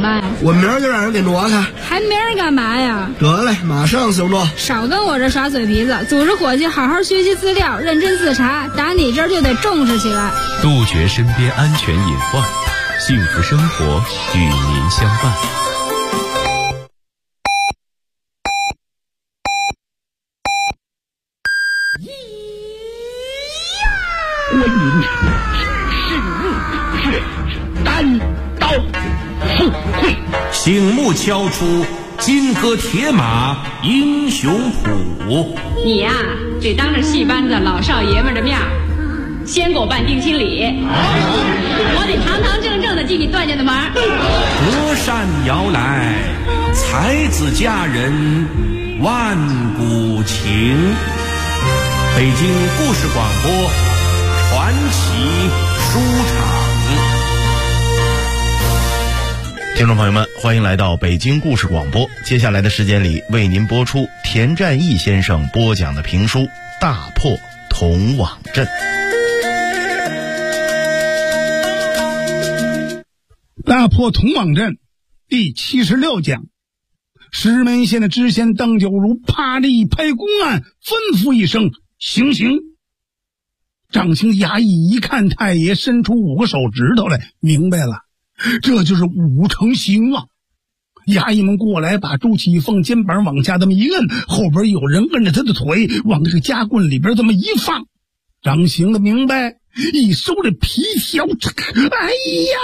办呀？ 我明儿就让人给挪开。 还明儿干嘛呀？ 得嘞，马上行动。 少跟我这耍嘴皮子，组织伙计好好学习资料，认真自查，打你这儿就得重视起来。 杜绝身边安全隐患，幸福生活与您相伴。 观音是单刀赴会， 醒目敲出金戈铁马英雄谱。 你呀，得当着戏班子老少爷们的面先给我办定亲礼，我得堂堂正正的进你段家的门。 隔山遥来，才子佳人万古情。北京故事广播传奇书场。 听众朋友们，欢迎来到北京故事广播。接下来的时间里，为您播出田占义先生播讲的评书《大破铜网阵》。 大破铜网阵第76讲，石门县的知县邓九如啪的一拍公案，吩咐一声行刑。掌刑衙役一看太爷伸出5个手指头来，明白了，这就是5成刑啊！衙役们过来，把朱启凤肩膀往下这么一摁，后边有人摁着他的腿往这个夹棍里边这么一放。掌刑的明白，一收这皮条，哎呀，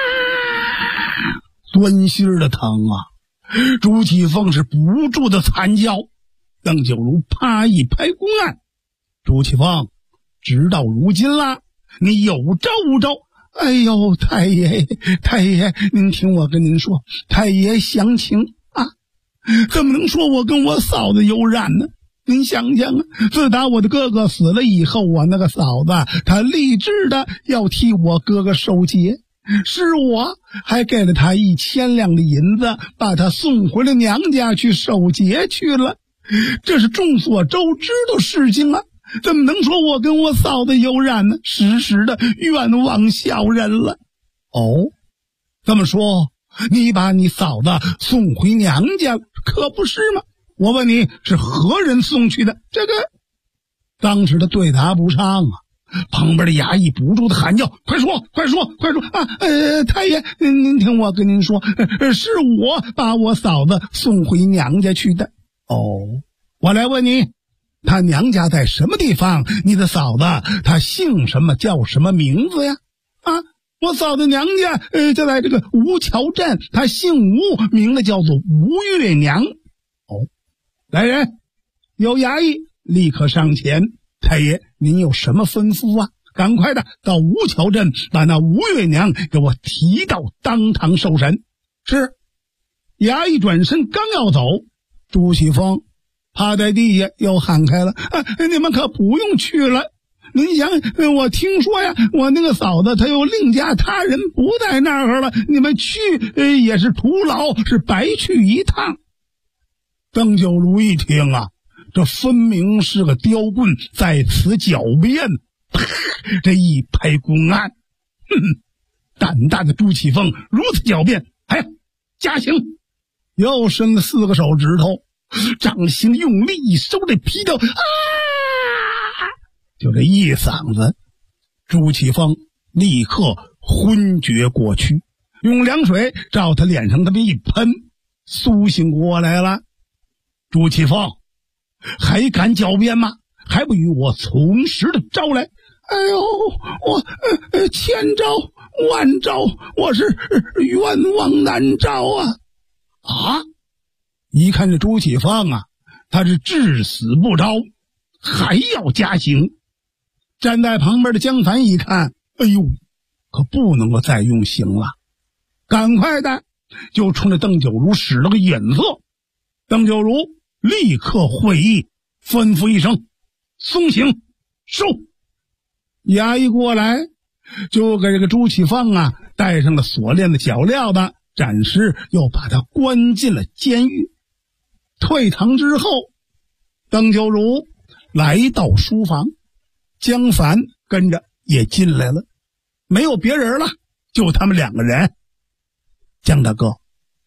钻心的疼啊！朱启凤是不住的惨叫。邓九如啪一拍公案，朱启凤，直到如今了，你有招无招？哎呦，太爷，您听我跟您说，太爷详情啊，怎么能说我跟我嫂子有染呢？您想想啊，自打我的哥哥死了以后啊，那个嫂子她立志的要替我哥哥守节，是我还给了她1000两的银子，把她送回了娘家去守节去了。这是众所周知的事情啊，怎么能说我跟我嫂子有染呢？时时的冤枉小人了。哦，这么说你把你嫂子送回娘家了，可不是吗？我问你，是何人送去的？这个当时他对答不上啊，旁边的衙役不住的喊叫：快说啊！太爷，您听我跟您说，是我把我嫂子送回娘家去的。哦，我来问你，他娘家在什么地方？你的嫂子她姓什么，叫什么名字呀？啊，我嫂子娘家就在这个吴桥镇，她姓吴，名字叫做吴月娘。哦，来人，有衙役立刻上前。太爷，您有什么吩咐啊？赶快的到吴桥镇把那吴月娘给我提到当堂受审。是。衙役转身刚要走，朱启凤趴在地下又喊开了：你们可不用去了。您想，我听说呀，我那个嫂子她又另嫁他人，不在那儿了，你们去也是徒劳，是白去一趟。邓九如一听啊，这分明是个刁棍在此狡辩，这一拍公案，胆大的朱启凤如此狡辩，加刑！又伸了4个手指头，掌刑用力一收这皮条，就这一嗓子，朱启凤立刻昏厥过去，用凉水照他脸上这么一喷，苏醒过来了。朱启凤还敢狡辩吗？还不与我从实的招来？哎呦，我千招万招，我是冤枉难招啊！啊！一看这朱启凤啊，他是至死不招，还要加刑。站在旁边的江凡一看，哎呦，可不能够再用刑了，赶快的就冲着邓九如使了个眼色。邓九如立刻会意，吩咐一声：松刑，收。衙役过来，就给这个朱启凤啊戴上了锁链的脚镣子，暂时又把他关进了监狱。退堂之后，邓九如来到书房，江凡跟着也进来了，没有别人了，就他们2个人。江大哥，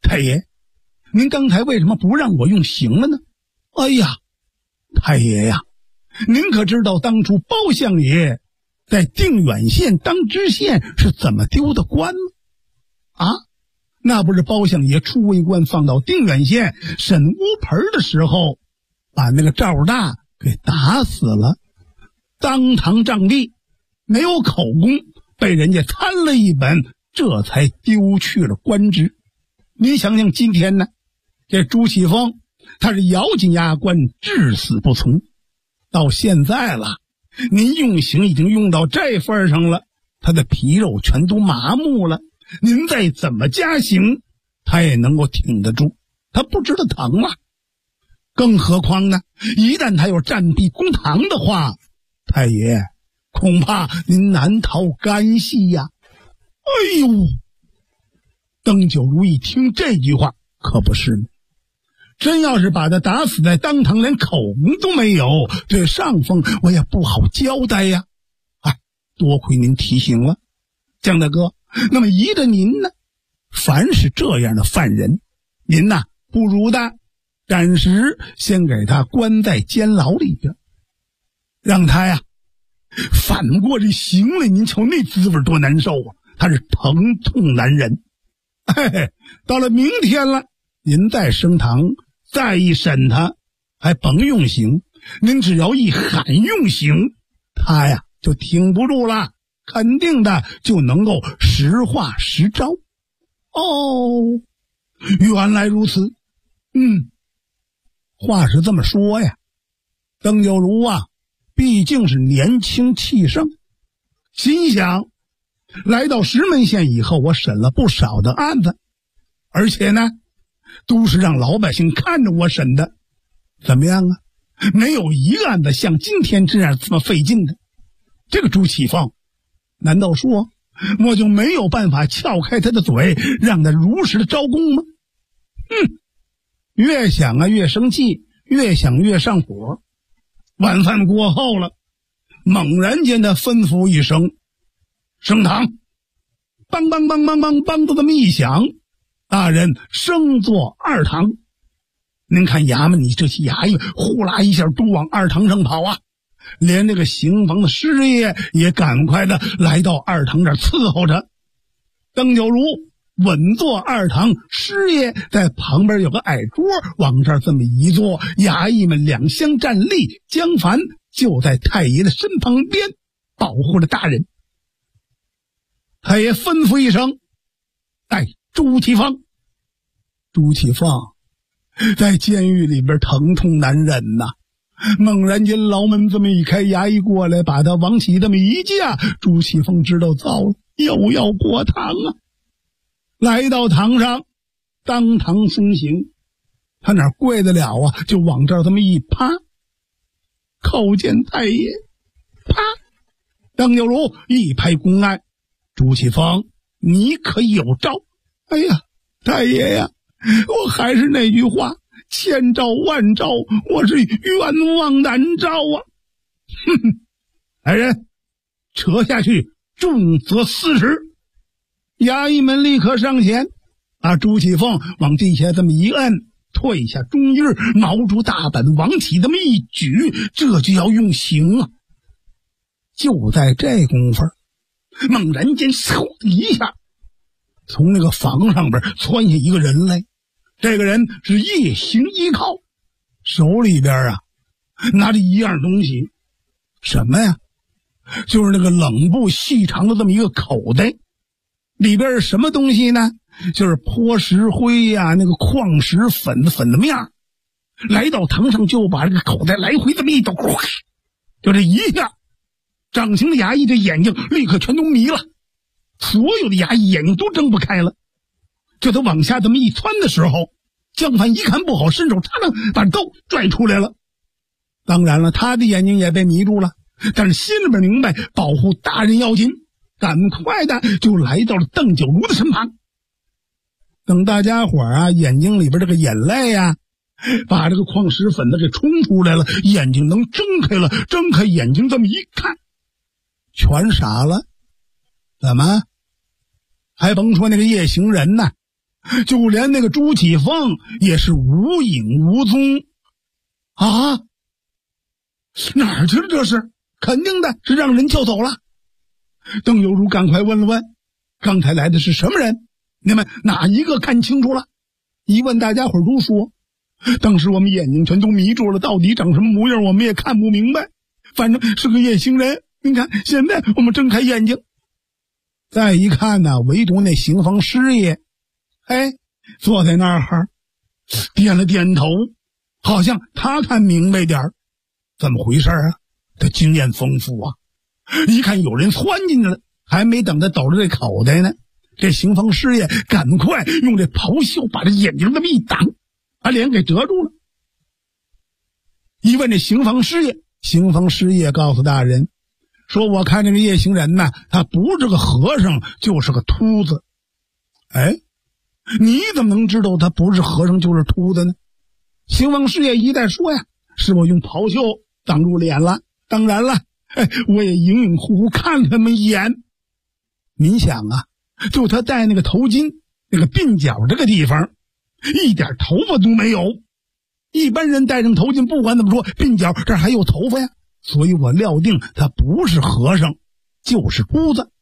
太爷，您刚才为什么不让我用刑了呢？哎呀，太爷呀，您可知道当初包相爷在定远县当知县是怎么丢的官吗？啊，那不是包相爷出尉官放到定远县审乌盆的时候，把那个赵大给打死了，当堂杖毙，没有口供，被人家参了一本，这才丢去了官职。您想想今天呢，这朱启峰他是咬紧牙关，至死不从，到现在了，您用刑已经用到这份上了，他的皮肉全都麻木了，您再怎么加刑，他也能够挺得住，他不知道疼了。更何况呢，一旦他要占地公堂的话，太爷恐怕您难逃干系呀。哎呦，邓九如一听这句话，可不是呢，真要是把他打死在当堂，连口供都没有，对上峰我也不好交代呀。哎，多亏您提醒了，江大哥。那么依着您呢，凡是这样的犯人，您呐不如的暂时先给他关在监牢里边，让他呀反过这刑来，您瞧那滋味多难受啊！他是疼痛难忍。嘿嘿，到了明天了，您再升堂再一审他，还甭用刑，您只要一喊用刑，他呀就挺不住了，肯定的就能够实话实招。哦，原来如此。话是这么说呀，邓九如啊毕竟是年轻气盛，心想来到石门县以后，我审了不少的案子，而且呢都是让老百姓看着我审的，怎么样啊？没有一个案子像今天这样这么费劲的。这个朱启凤，难道说我就没有办法撬开他的嘴，让他如实的招供吗？越想啊越生气，越想越上火。晚饭过后了，猛然间他吩咐一声升堂，梆梆梆梆梆梆的这么一响，大人升坐二堂。您看衙门你这些衙役呼啦一下都往二堂上跑啊，连这个刑房的师爷也赶快的来到二堂这儿伺候着。邓九如稳坐二堂，师爷在旁边有个矮桌，往这儿这么一坐，衙役们两相站立，江凡就在太爷的身旁边保护着大人。太爷吩咐一声，带朱启凤。朱启凤在监狱里边疼痛难忍呐，猛然间牢门这么一开，衙役过来把他往起这么一架，朱启凤知道糟了，又要过堂啊。来到堂上，当堂松刑，他哪跪得了啊？就往这儿这么一趴，叩见太爷。啪，邓九如一拍公案，朱启凤，你可有招？哎呀，太爷呀，我还是那句话，千招万招，我是冤枉难招啊！来人，扯下去，重责40。衙役们立刻上前，把朱启凤往地下这么一摁，退下中衣，毛竹大本往起这么一举，这就要用刑啊！就在这功夫，猛然间嗖一下，从那个房上边窜下一个人来。这个人是夜行依靠，手里边啊拿着一样东西，什么呀？就是那个冷布细长的这么一个口袋，里边是什么东西呢？就是泼石灰呀，那个矿石粉的面。来到堂上就把这个口袋来回这么一抖，就这一下，掌刑的衙役这眼睛立刻全都迷了，所有的衙役眼睛都睁不开了。就他往下这么一窜的时候，江凡一看不好，伸手嚓楞把刀拽出来了。当然了，他的眼睛也被迷住了，但是心里边明白保护大人要紧，赶快的就来到了邓九如的身旁。等大家伙啊眼睛里边这个眼泪啊把这个矿石粉的给冲出来了，眼睛能睁开了，睁开眼睛这么一看，全傻了。怎么还甭说那个夜行人呢， 就连那个朱启凤也是无影无踪。啊，哪儿去了？这是肯定的是让人救走了。邓有如赶快问了问，刚才来的是什么人？你们哪一个看清楚了？一问大家伙都说，当时我们眼睛全都迷住了，到底长什么模样我们也看不明白，反正是个夜行人。你看现在我们睁开眼睛再一看呢，唯独那刑房师爷坐在那儿点了点头，好像他看明白点儿。怎么回事啊？他经验丰富啊，一看有人窜进去了，还没等他抖着这口袋呢，这刑房师爷赶快用这袍袖把这眼睛这么一挡，把脸给遮住了。一问这刑房师爷，刑房师爷告诉大人说，我看这个夜行人呢，他不是个和尚就是个秃子。你怎么能知道他不是和尚就是秃子呢？刑房师爷一再说呀，是我用袍袖挡住脸了，当然了，我也隐隐乎乎看他们一眼。您想啊，就他戴那个头巾，那个鬓角这个地方一点头发都没有，一般人戴上头巾不管怎么说，鬓角这还有头发呀，所以我料定他不是和尚就是秃子。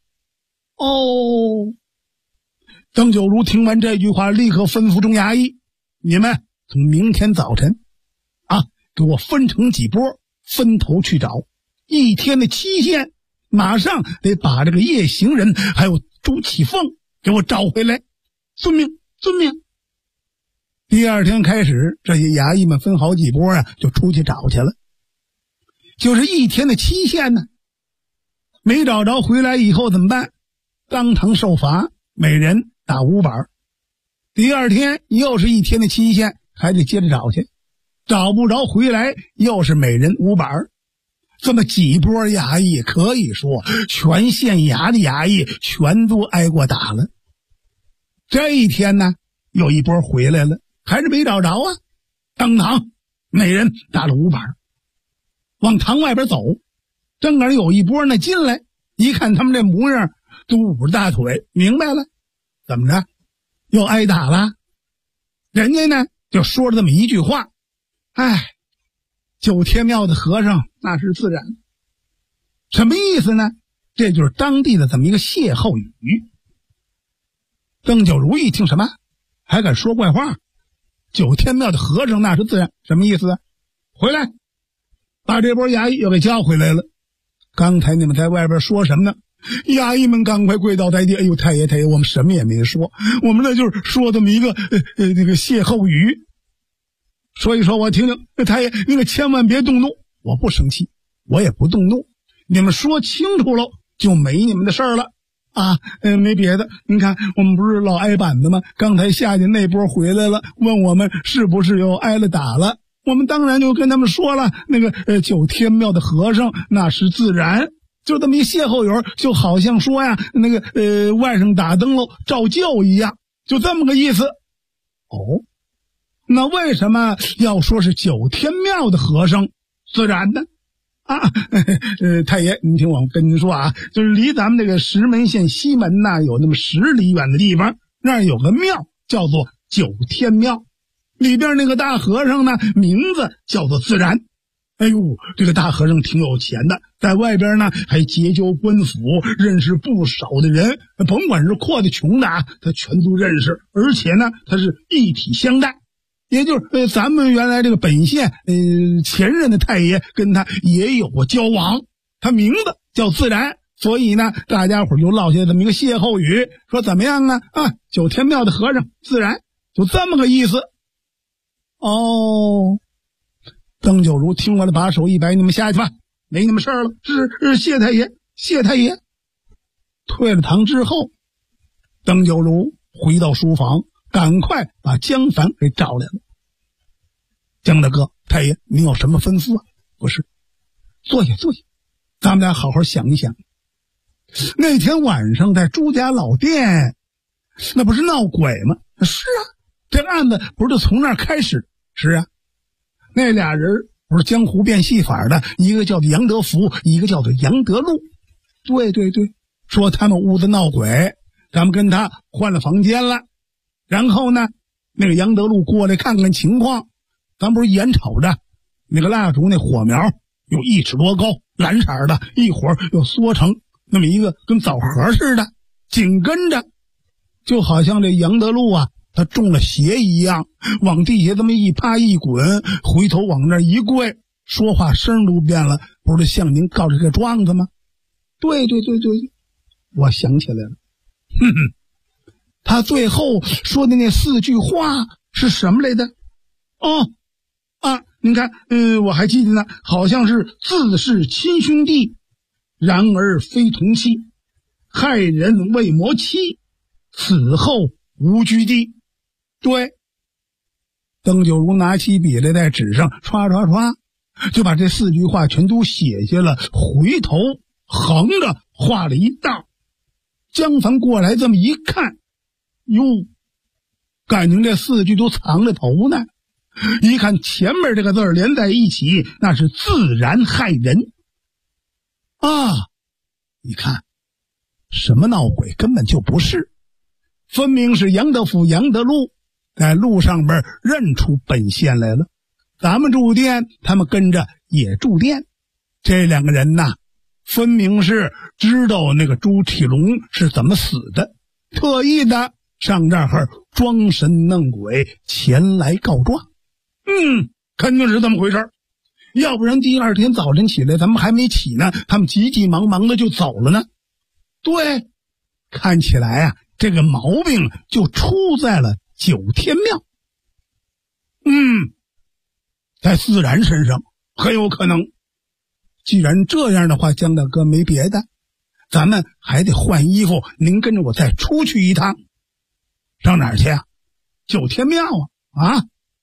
邓九如听完这句话，立刻吩咐众衙役，你们从明天早晨给我分成几波，分头去找，1天的期限，马上得把这个夜行人还有朱启凤给我找回来。遵命，遵命。第二天开始，这些衙役们分好几波就出去找去了。就是1天的期限呢，没找着回来以后怎么办？当堂受罚，每人打5板。第二天又是1天的期限，还得接着找去，找不着回来又是每人5板。这么几波衙役，可以说全县衙的衙役全都挨过打了。这一天呢，有一波回来了，还是没找着啊，当堂每人打了5板，往堂外边走。正赶有一波呢进来，一看他们这模样，都捂着大腿，明白了，怎么着又挨打了。人家呢就说了这么一句话，九天庙的和尚那是自然。什么意思呢？这就是当地的这么一个歇后语。邓九如一听，什么还敢说怪话？九天庙的和尚那是自然，什么意思啊？回来，把这波衙役又给叫回来了。刚才你们在外边说什么呢？衙役们赶快跪倒在地，哎呦，太爷太爷，我们什么也没说，我们那就是说这么一个那个歇后语。说一说我听听。太爷你可千万别动怒。我不生气，我也不动怒，你们说清楚了就没你们的事儿了啊。没别的，你看我们不是老挨板子吗？刚才下去那波回来了，问我们是不是又挨了打了，我们当然就跟他们说了，那个九天庙的和尚那是自然，就这么一歇后语，就好像说呀那个外甥打灯笼照旧一样，就这么个意思。那为什么要说是九天庙的和尚自然呢？太爷您听我跟您说啊，就是离咱们这个石门县西门有那么10里远的地方，那儿有个庙叫做九天庙，里边那个大和尚呢名字叫做自然。哎呦，这个大和尚挺有钱的，在外边呢还结交官府，认识不少的人，甭管是阔的穷的他全都认识，而且呢他是一体相待。也就是咱们原来这个本县前任的太爷跟他也有过交往，他名字叫自然，所以呢大家伙就落下这么一个歇后语，说怎么样啊？九天庙的和尚自然，就这么个意思。邓九如听完了，把手一摆，你们下去吧，没你们事儿了。是谢太爷，谢太爷。退了堂之后，邓九如回到书房，赶快把江凡给找来了。江大哥，太爷您有什么吩咐啊？不是，坐下坐下，咱们俩好好想一想。那天晚上在朱家老店，那不是闹鬼吗？是啊，这个案子不是就从那儿开始？是啊，那俩人不是江湖变戏法的，一个叫做杨德福，一个叫做杨德禄。对对对，说他们屋子闹鬼，咱们跟他换了房间了。 然后呢，那个杨德禄过来看看情况，咱不是眼瞅着那个蜡烛那火苗有1尺多高，蓝色的，一会儿又缩成那么一个跟枣核似的，紧跟着就好像这杨德禄啊他中了邪一样，往地下这么一趴一滚，回头往那一跪，说话声都变了。不是向您告这个状子吗？对，我想起来了。他最后说的那4句话是什么来的？您看，我还记得呢，好像是自是亲兄弟，然而非同妻，害人为魔妻，此后无居地。对，邓九如拿起笔来，在纸上唰唰唰就把这4句话全都写下了，回头横着画了一道。江凡过来这么一看，哟，感情这4句都藏着头呢。一看前面这个字连在一起，那是自然害人啊！你看什么闹鬼根本就不是，分明是杨德福、杨德禄在路上边认出本县来了。咱们住店，他们跟着也住店。这2个人呐，分明是知道那个朱体龙是怎么死的，特意的上这儿装神弄鬼前来告状。肯定是这么回事，要不然第2天早晨起来咱们还没起呢，他们急急忙忙的就走了呢。对，看起来啊，这个毛病就出在了9天庙。在自然身上很有可能。既然这样的话，江大哥没别的，咱们还得换衣服，您跟着我再出去一趟。上哪儿去啊？9天庙啊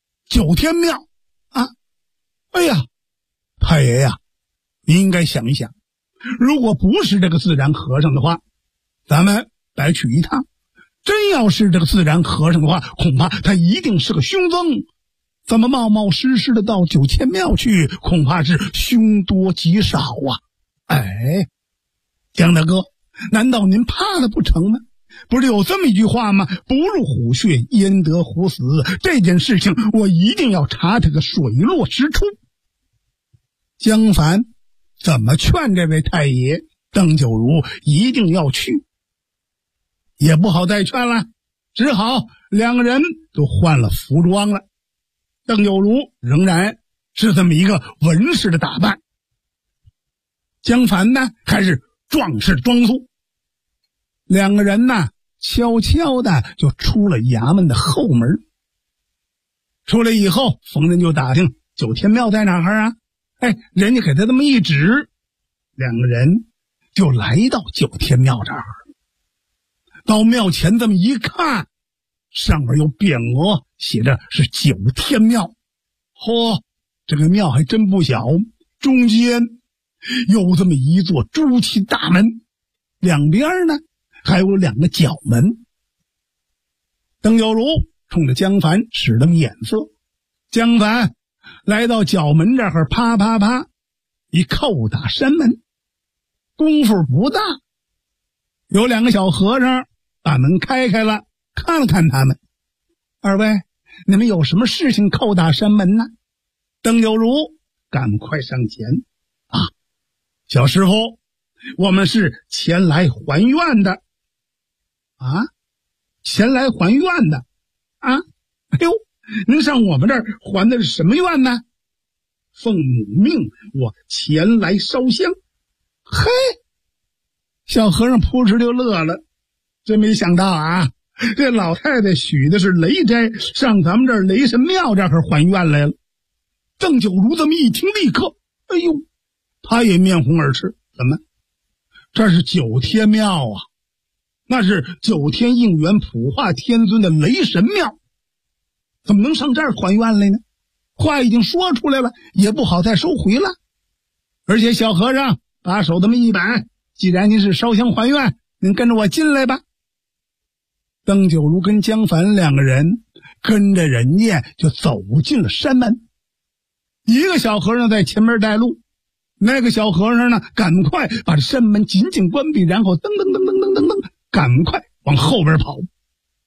！9天庙啊！哎呀，太爷呀，您应该想一想，如果不是这个自然和尚的话，咱们白去一趟；真要是这个自然和尚的话，恐怕他一定是个凶僧。怎么冒冒失失的到9天庙去，恐怕是凶多吉少啊！哎，江大哥，难道您怕了不成吗？不是有这么一句话吗？不入虎穴，焉得虎死。这件事情我一定要查他个水落石出。江凡怎么劝这位太爷？邓九如一定要去，也不好再劝了，只好2个人都换了服装了。邓九如仍然是这么一个文士的打扮，江凡呢还是壮士装束。2个人呢悄悄的就出了衙门的后门。出来以后，逢人就打听9天庙在哪儿啊？人家给他这么一指，2个人就来到9天庙这儿。到庙前这么一看，上面有匾额，写着是9天庙。这个庙还真不小，中间有这么一座朱漆大门，两边呢还有2个角门。邓有如冲着江凡使了眼色，江凡来到角门这儿，啪啪啪一叩打山门，功夫不大，有2个小和尚把门开了，看了看他们。2位，你们有什么事情叩打山门呢？邓有如赶快上前小师傅，我们是前来还愿的。前来还愿的哎呦，您上我们这儿还的是什么愿呢？奉母命，我前来烧香。嘿，小和尚扑哧就乐了，真没想到这老太太许的是雷斋，上咱们这儿雷神庙这儿还愿来了。邓九如这么一听，立刻哎呦，他也面红耳赤。怎么？这是9天庙啊，那是9天应元普化天尊的雷神庙，怎么能上这儿还愿来呢？话已经说出来了，也不好再收回了。而且小和尚把手这么一摆，既然您是烧香还愿，您跟着我进来吧。邓九如跟江凡2个人跟着人家就走进了山门。一个小和尚在前面带路，那个小和尚呢赶快把这山门紧紧关闭，然后噔噔噔噔噔噔噔赶快往后边跑。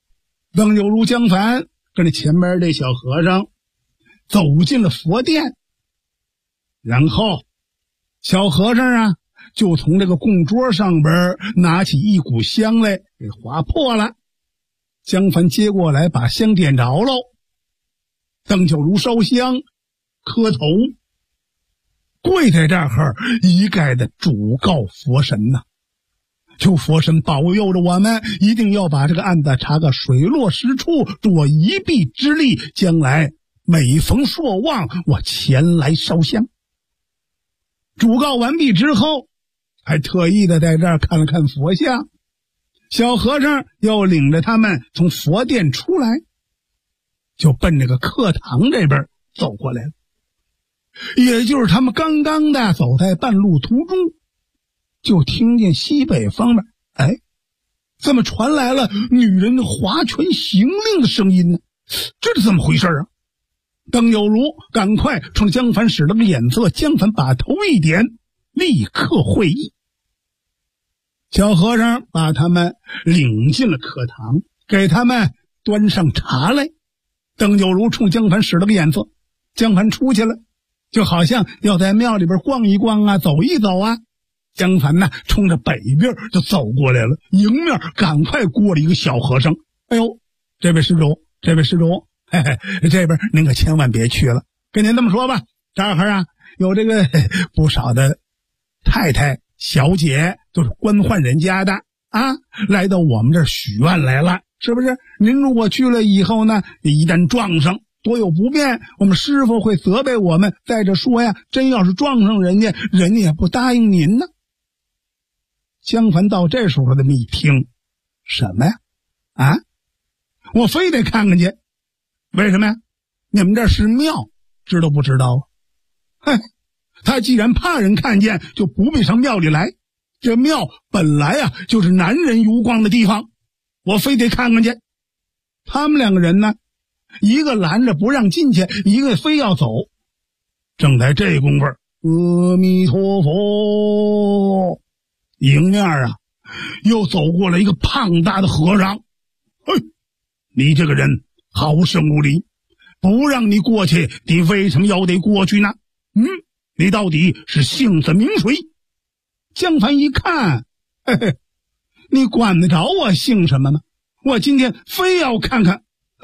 邓九如、江凡跟着前面这小和尚走进了佛殿，然后小和尚啊就从这个供桌上边拿起一股香来，给划破了。江凡接过来，把香点着喽。邓九如烧香，磕头，跪在这儿一概的嘱告佛神呐，求佛神保佑着我们，一定要把这个案子查个水落石出，助我一臂之力，将来每逢朔望，我前来烧香。嘱告完毕之后，还特意的在这儿看了看佛像。小和尚又领着他们从佛殿出来，就奔这个课堂这边走过来了。也就是他们刚刚的走在半路途中，就听见西北方面，怎么传来了女人划拳行令的声音呢？这是怎么回事啊？邓有如赶快冲江凡使了个眼色，江凡把头一点，立刻会意。小和尚把他们领进了课堂，给他们端上茶来。邓有如冲江凡使了个眼色，江凡出去了，就好像要在庙里边逛一逛啊，走一走啊。江凡呢冲着北边就走过来了，迎面赶快过了一个小和尚。哎呦，这位施主，这位施主，这边您可千万别去了。跟您这么说吧，这儿啊有这个不少的太太小姐，都是官宦人家的啊，来到我们这儿许愿来了，是不是？您如果去了以后呢，一旦撞上多有不便，我们师傅会责备我们。再者说呀，真要是撞上人家，人家也不答应您呢。江凡到这时候这么一听，什么呀？啊，我非得看看去，为什么呀？你们这是庙，知道不知道？他既然怕人看见，就不必上庙里来。这庙本来啊就是男人游逛的地方，我非得看看去。他们两个人呢，一个拦着不让进去，一个非要走。正在这功夫，阿弥陀佛，迎面啊又走过来一个胖大的和尚。你这个人好生无礼，不让你过去，你为什么要得过去呢？你到底是姓甚名谁？江凡一看，你管得着我姓什么吗？我今天非要看看。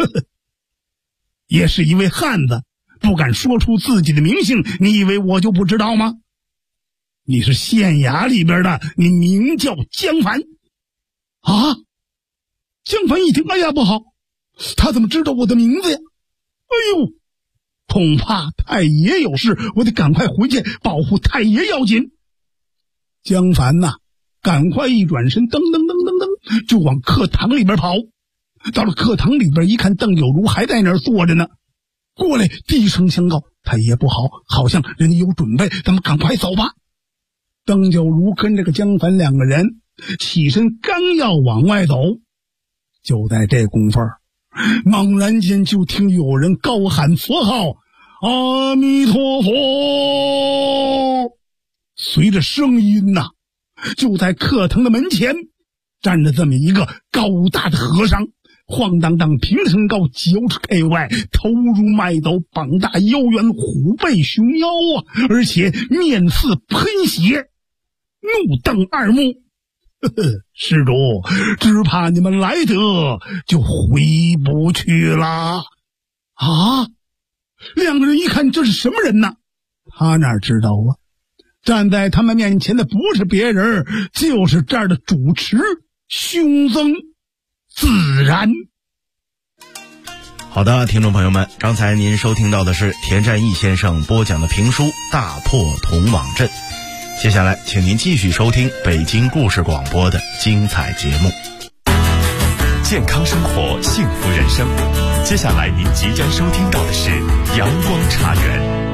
也是一位汉子，不敢说出自己的名姓，你以为我就不知道吗？你是县衙里边的，你名叫江凡啊。江凡一听，哎呀不好，他怎么知道我的名字呀？哎呦，恐怕太爷有事，我得赶快回去保护太爷要紧。江凡呐，赶快一转身，噔噔噔噔噔就往课堂里边跑。到了课堂里边一看，邓有如还在那儿坐着呢，过来低声相告，太爷不好，好像人家有准备，咱们赶快走吧。邓有如跟这个江凡两个人起身，刚要往外走，就在这功夫，猛然间就听有人高喊佛号，阿弥陀佛。随着声音呐，就在课堂的门前站着这么一个高大的和尚，晃荡荡平身高90尺 K 外，头如麦斗，膀大腰圆，虎背熊腰啊，而且面似喷血，怒瞪二目。施主，只怕你们来得就回不去了啊！两个人一看，这是什么人呢？他哪知道啊，站在他们面前的不是别人，就是这儿的主持凶僧自然。 好的，听众朋友们，刚才您收听到的是田占义先生播讲的评书《大破铜网阵》。接下来请您继续收听北京故事广播的精彩节目。 健康生活，幸福人生。接下来您即将收听到的是阳光茶园。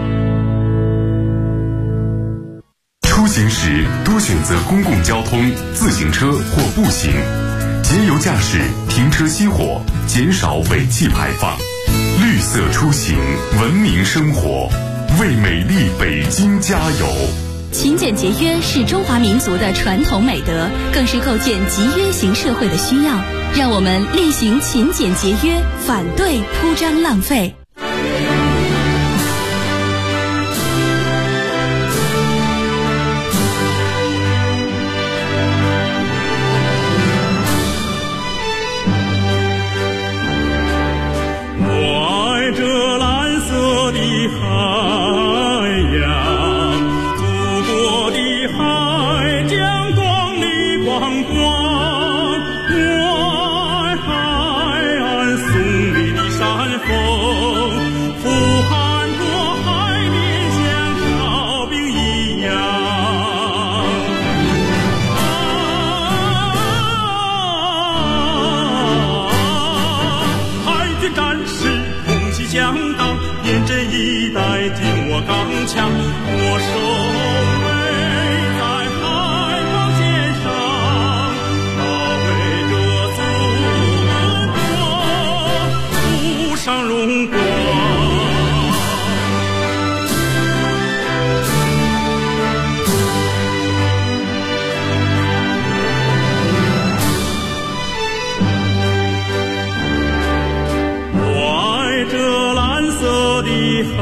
出行时多选择公共交通，自行车或步行，节油驾驶，停车熄火，减少尾气排放。绿色出行，文明生活，为美丽北京加油。 勤俭节约是中华民族的传统美德，更是构建集约型社会的需要。 让我们厉行勤俭节约，反对铺张浪费。 刚强，我守卫在海防线上，保卫着祖国富上荣光。我爱这蓝色的海。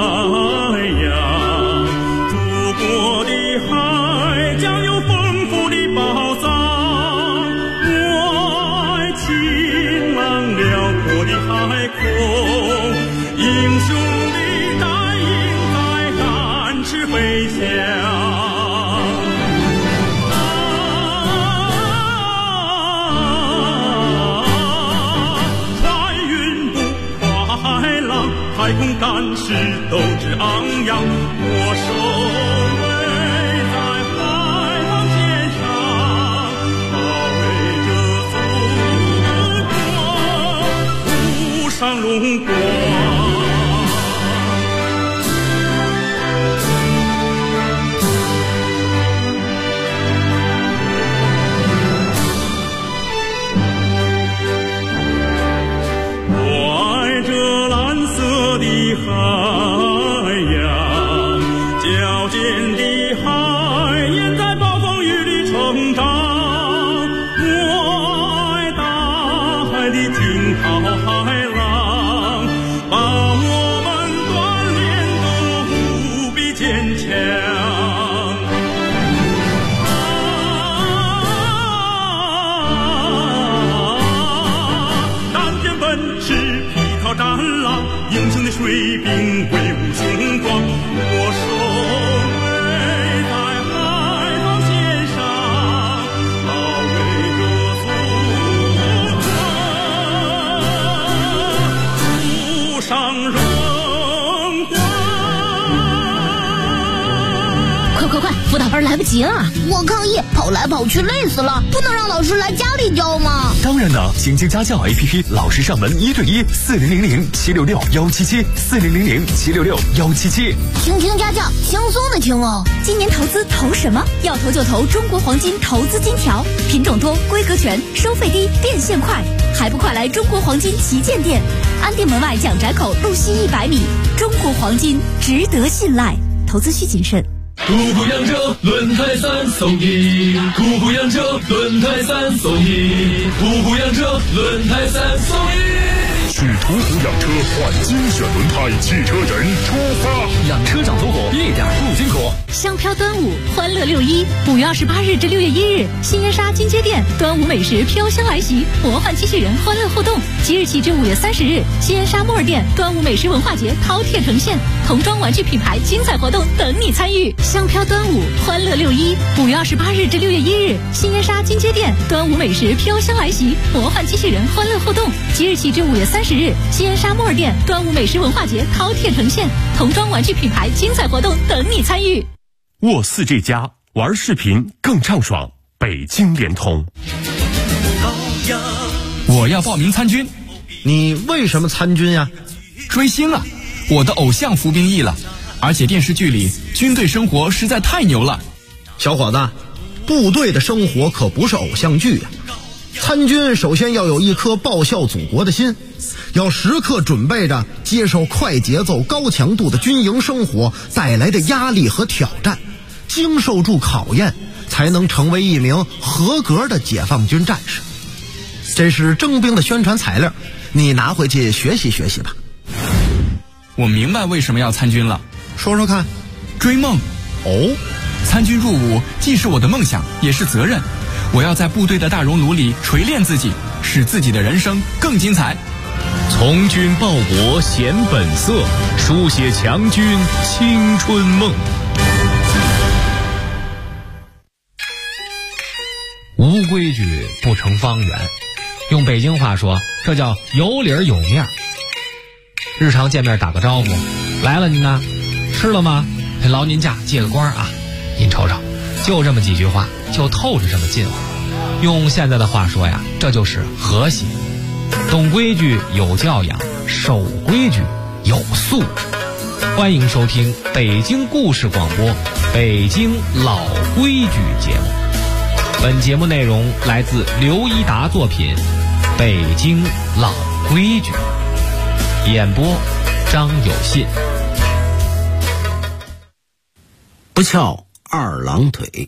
战士斗志昂扬，我守卫在海防线上，保卫着祖国富上荣光。海洋，矫健的海燕在暴风雨里成长。我爱大海的惊涛骇浪，把我们锻炼得无比坚强。蓝天奔驰，皮套战狼。英雄的水兵威武雄壮，我守卫在海防线上，保卫着祖国富上荣光。 快，辅导班来不及了！ 我抗议，跑来跑去累死了，不能让老师来家里教吗？ 当然了，行经家教 APP 老师上门1对1，4000-766-177，4000-766-177。 听家教，轻松的听哦。 今年投资投什么？要投就投中国黄金投资金条，品种多，规格全，收费低，变现快，还不快来中国黄金旗舰店？安定门外蒋宅口路西100米，中国黄金值得信赖，投资需谨慎。 途虎养车轮胎3送1，途虎养车轮胎3送1，途虎养车轮胎3送1。 去途虎养车换精选轮胎，汽车人出发！ 养车长途虎，一点不辛苦。 香飘端午，欢乐6·1，5月28日至6月1日，新源沙金街店端午美食飘香来袭，魔幻机器人欢乐互动。即日起至5月30日，新源沙木尔店端午美食文化节饕餮呈现，童装玩具品牌精彩活动等你参与。香飘端午，欢乐6·1，5月28日至6月1日，新源沙金街店端午美食飘香来袭，魔幻机器人欢乐互动。即日起至5月30日，新源沙木尔店端午美食文化节饕餮呈现，童装玩具品牌精彩活动等你参与。 沃4G+玩视频更畅爽，北京联通。 我要报名参军。 你为什么参军呀？ 追星啊，我的偶像服兵役了，而且电视剧里军队生活实在太牛了。 小伙子，部队的生活可不是偶像剧呀。参军首先要有一颗报效祖国的心，要时刻准备着接受快节奏高强度的军营生活带来的压力和挑战，经受住考验，才能成为一名合格的解放军战士。 这是征兵的宣传材料，你拿回去学习学习吧。 我明白为什么要参军了， 说说看。 追梦。 哦， 参军入伍既是我的梦想，也是责任。我要在部队的大熔炉里锤炼自己，使自己的人生更精彩。 从军报国显本色，书写强军青春梦。 无规矩不成方圆，用北京话说，这叫有理儿有面儿。日常见面打个招呼，来了您呢，吃了吗？劳您驾，借个光啊！您瞅瞅，就这么几句话，就透着这么近乎。用现在的话说呀，这就是和谐。懂规矩有教养，守规矩有素。欢迎收听北京故事广播《北京老规矩》节目。本节目内容来自刘一达作品《北京老规矩》，演播张有信。 不翘二郎腿。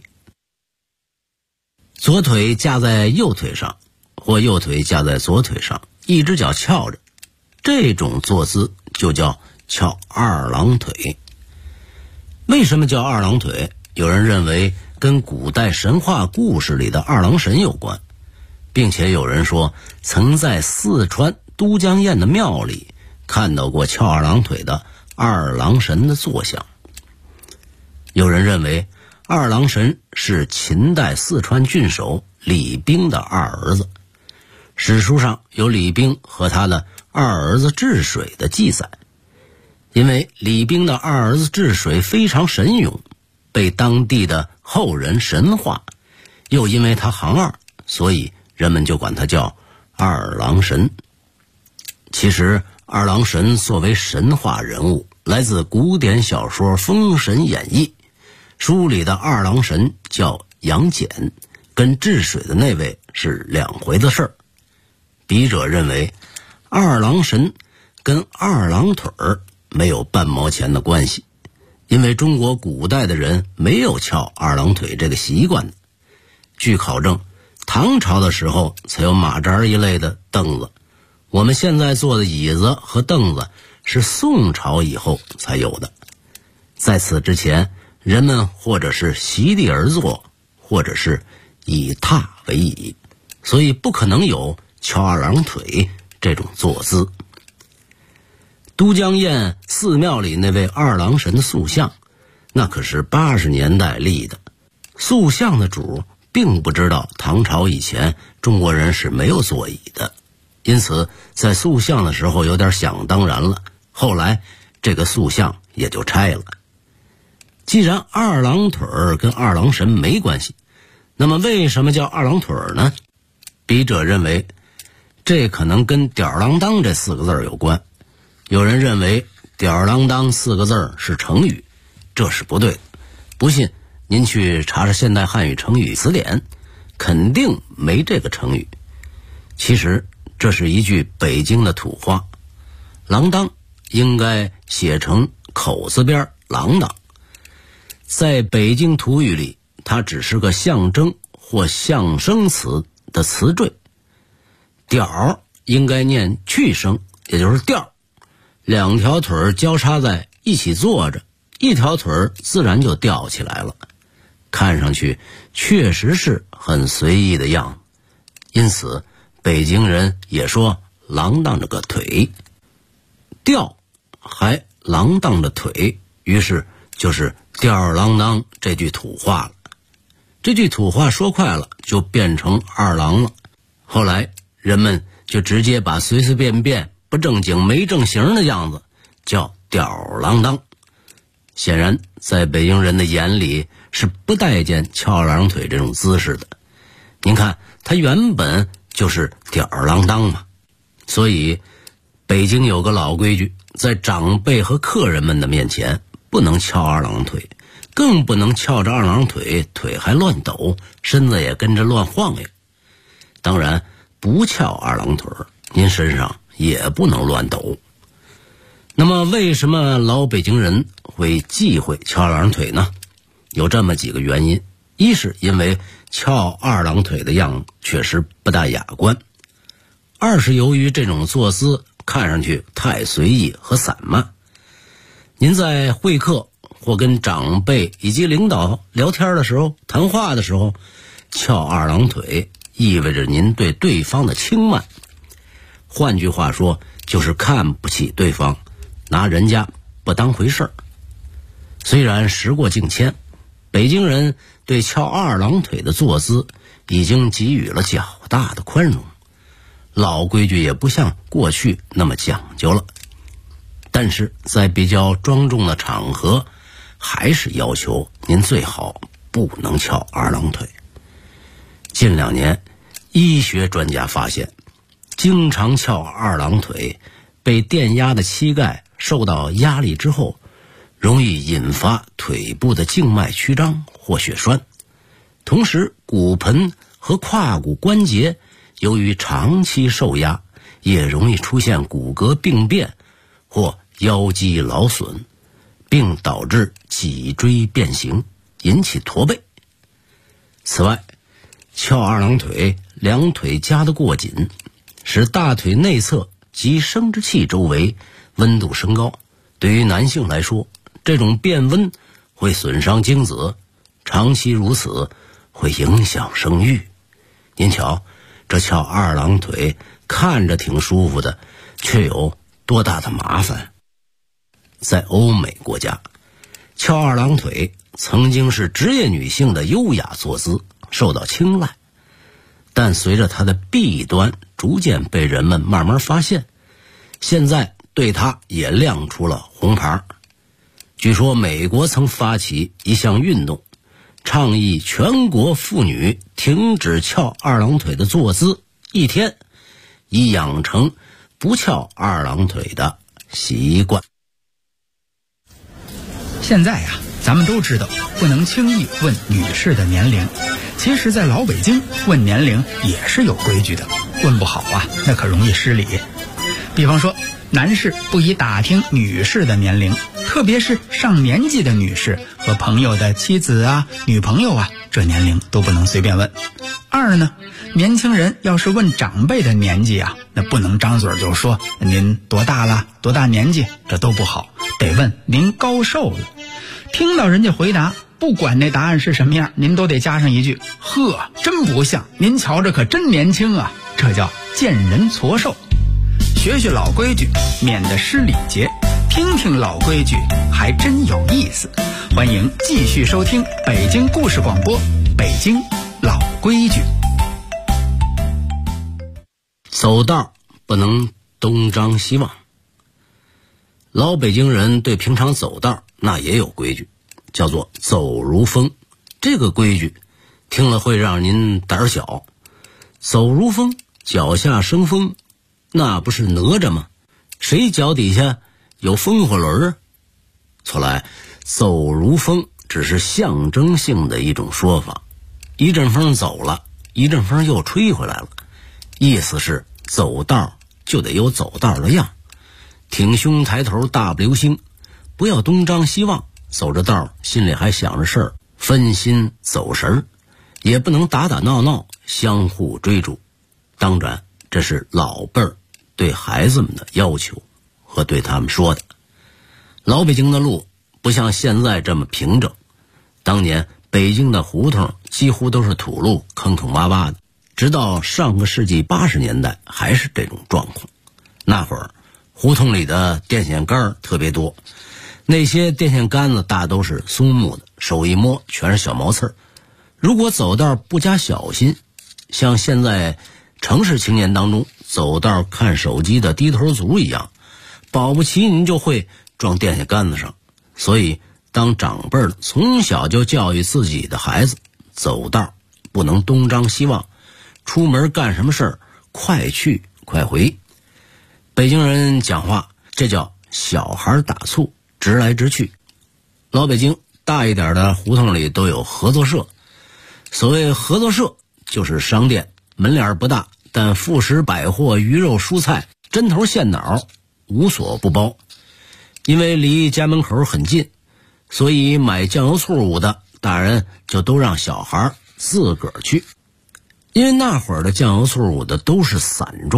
左腿架在右腿上，或右腿架在左腿上，一只脚翘着，这种坐姿就叫翘二郎腿。为什么叫二郎腿？有人认为跟古代神话故事里的二郎神有关，并且有人说曾在四川都江堰的庙里看到过翘二郎腿的二郎神的坐像。有人认为二郎神是秦代四川郡守李冰的二儿子，史书上有李冰和他的二儿子治水的记载。因为李冰的二儿子治水非常神勇，被当地的后人神化，又因为他行二，所以人们就管他叫二郎神。其实二郎神作为神话人物，来自古典小说《封神演义》，书里的二郎神叫杨戬，跟治水的那位是两回的事儿。笔者认为二郎神跟二郎腿儿没有半毛钱的关系，因为中国古代的人没有翘二郎腿这个习惯的。据考证，唐朝的时候才有马扎一类的凳子，我们现在坐的椅子和凳子是宋朝以后才有的。在此之前，人们或者是席地而坐，或者是以榻为椅，所以不可能有翘二郎腿这种坐姿。都江堰寺庙里那位二郎神的塑像，那可是80年代立的，塑像的主并不知道唐朝以前中国人是没有座椅的，因此在塑像的时候有点想当然了，后来这个塑像也就拆了。既然二郎腿儿跟二郎神没关系，那么为什么叫二郎腿儿呢？笔者认为这可能跟吊儿郎当这4个字有关。有人认为吊儿郎当4个字是成语，这是不对的。不信您去查查现代汉语成语词典，肯定没这个成语。其实这是一句北京的土话，郎当应该写成口字边郎当。在北京土语里，它只是个象征或象声词的词缀。吊应该念去声，也就是吊，两条腿交叉在一起坐着，一条腿自然就吊起来了，看上去确实是很随意的样子。因此北京人也说郎当着个腿，吊还郎当着腿，于是就是吊儿郎当这句土话了。这句土话说快了就变成二郎了，后来人们就直接把随随便便不正经没正形的样子叫吊儿郎当。显然在北京人的眼里是不待见翘二郎腿这种姿势的。您看他原本就是吊儿郎当嘛，所以北京有个老规矩，在长辈和客人们的面前不能翘二郎腿，更不能翘着二郎腿，腿还乱抖，身子也跟着乱晃悠。当然不翘二郎腿，您身上也不能乱抖。那么为什么老北京人会忌讳翘二郎腿呢？有这么几个原因。一是因为翘二郎腿的样确实不大雅观， 二是由于这种坐姿看上去太随意和散漫。您在会客或跟长辈以及领导聊天的时候、谈话的时候，翘二郎腿意味着您对对方的轻慢，换句话说就是看不起对方，拿人家不当回事儿。虽然时过境迁，北京人对翘二郎腿的坐姿已经给予了较大的宽容，老规矩也不像过去那么讲究了，但是在比较庄重的场合，还是要求您最好不能翘二郎腿。近2年，医学专家发现，经常翘二郎腿，被电压的膝盖受到压力之后，容易引发腿部的静脉曲张或血栓，同时骨盆和胯骨关节由于长期受压，也容易出现骨骼病变或腰肌劳损，并导致脊椎变形，引起驼背。此外，翘二郎腿，两腿夹得过紧，使大腿内侧及生殖器周围温度升高。对于男性来说，这种变温会损伤精子，长期如此会影响生育。您瞧，这翘二郎腿看着挺舒服的，却有多大的麻烦。在欧美国家，翘二郎腿曾经是职业女性的优雅坐姿，受到青睐，但随着它的弊端逐渐被人们慢慢发现，现在对它也亮出了红牌。据说美国曾发起一项运动，倡议全国妇女停止翘二郎腿的坐姿1天，以养成不翘二郎腿的习惯。 现在呀，咱们都知道不能轻易问女士的年龄，其实在老北京问年龄也是有规矩的，问不好啊，那可容易失礼。比方说，男士不宜打听女士的年龄，特别是上年纪的女士和朋友的妻子啊、女朋友啊，这年龄都不能随便问。二呢，年轻人要是问长辈的年纪啊，那不能张嘴就说您多大了、多大年纪，这都不好，得问您高寿了。听到人家回答，不管那答案是什么样，您都得加上一句：呵，真不像，您瞧着可真年轻啊。这叫见人矬瘦。学学老规矩，免得失礼节；听听老规矩，还真有意思。欢迎继续收听北京故事广播，北京老规矩。 走道不能东张西望。老北京人对平常走道那也有规矩，叫做走如风。这个规矩听了会让您胆小。走如风，脚下生风，那不是哪吒吗？谁脚底下有风火轮啊？错来，走如风只是象征性的一种说法，一阵风走了，一阵风又吹回来了，意思是走道就得有走道的样，挺胸抬头大不流星，不要东张西望，走着道心里还想着事儿，分心走神，也不能打打闹闹相互追逐。当然这是老辈儿对孩子们的要求和对他们说的。老北京的路不像现在这么平整，当年北京的胡同几乎都是土路，坑坑洼洼的，直到上个世纪80年代还是这种状况。那会儿胡同里的电线杆特别多，那些电线杆子大都是松木的，手一摸全是小毛刺儿。如果走道不加小心，像现在城市青年当中走道看手机的低头族一样，保不齐您就会撞电线杆子上。所以当长辈的从小就教育自己的孩子，走道不能东张西望，出门干什么事儿快去快回。北京人讲话这叫小孩打醋，直来直去。老北京大一点的胡同里都有合作社，所谓合作社就是商店，门脸不大，但副食百货、鱼肉蔬菜、针头线脑无所不包。因为离家门口很近，所以买酱油醋五的大人就都让小孩自个儿去。因为那会儿的酱油醋五的都是散装，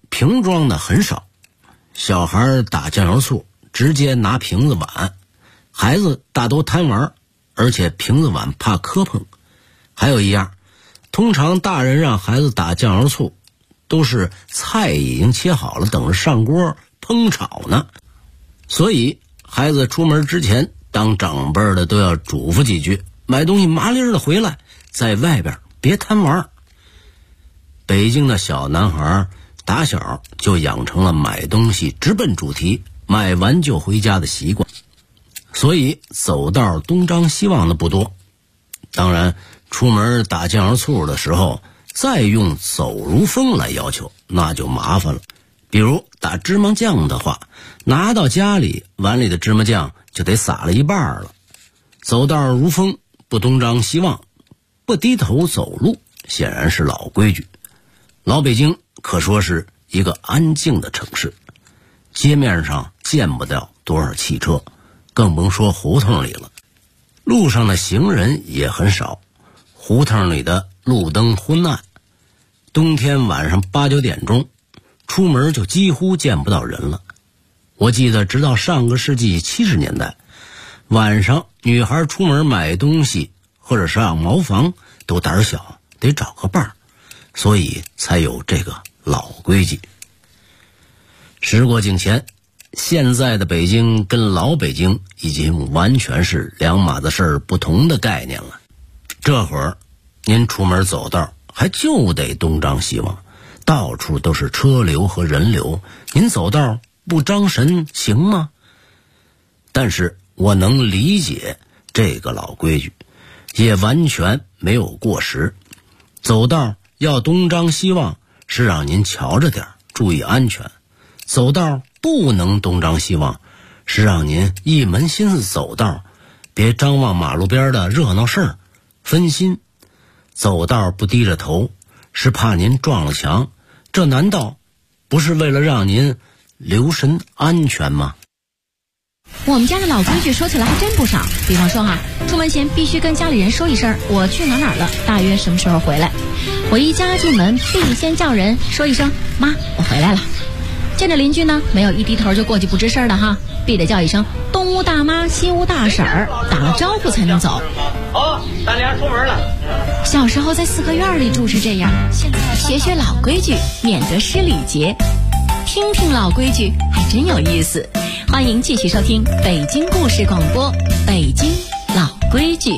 瓶装的很少，小孩打酱油醋直接拿瓶子碗，孩子大都贪玩，而且瓶子碗怕磕碰。还有一样，通常大人让孩子打酱油醋，都是菜已经切好了，等着上锅烹炒呢。所以孩子出门之前，当长辈的都要嘱咐几句，买东西麻利的回来，在外边别贪玩。北京的小男孩打小就养成了买东西直奔主题，买完就回家的习惯，所以走道东张西望的不多。当然出门打酱油醋的时候，再用走如风来要求，那就麻烦了。比如打芝麻酱的话，拿到家里碗里的芝麻酱就得撒了一半了。走道如风，不东张西望，不低头走路，显然是老规矩。老北京可说是一个安静的城市，街面上见不到多少汽车，更甭说胡同里了。路上的行人也很少，胡同里的路灯昏暗，冬天晚上8、9点钟出门就几乎见不到人了。我记得直到上个世纪70年代，晚上女孩出门买东西或者上茅房都胆小，得找个伴儿，所以才有这个老规矩。时过境迁，现在的北京跟老北京已经完全是两码子事儿不同的概念了。这会儿您出门走道还就得东张西望，到处都是车流和人流，您走道不张神行吗？但是我能理解这个老规矩，也完全没有过时。走道要东张西望，是让您瞧着点，注意安全；走道不能东张西望，是让您一门心思走道，别张望马路边的热闹事儿，分心。走道不低着头，是怕您撞了墙，这难道不是为了让您留神安全吗？ 我们家的老规矩说起来还真不少，比方说出门前必须跟家里人说一声我去哪儿了，大约什么时候回来。回家进门必先叫人说一声妈，我回来了。见着邻居呢，没有一低头就过去不吱声的必得叫一声东屋大妈西屋大婶儿，打了招呼才能走。 大娘出门了。 小时候在四合院里住是这样，学学老规矩，免得失礼节。听听老规矩还真有意思。欢迎继续收听北京故事广播，北京老规矩。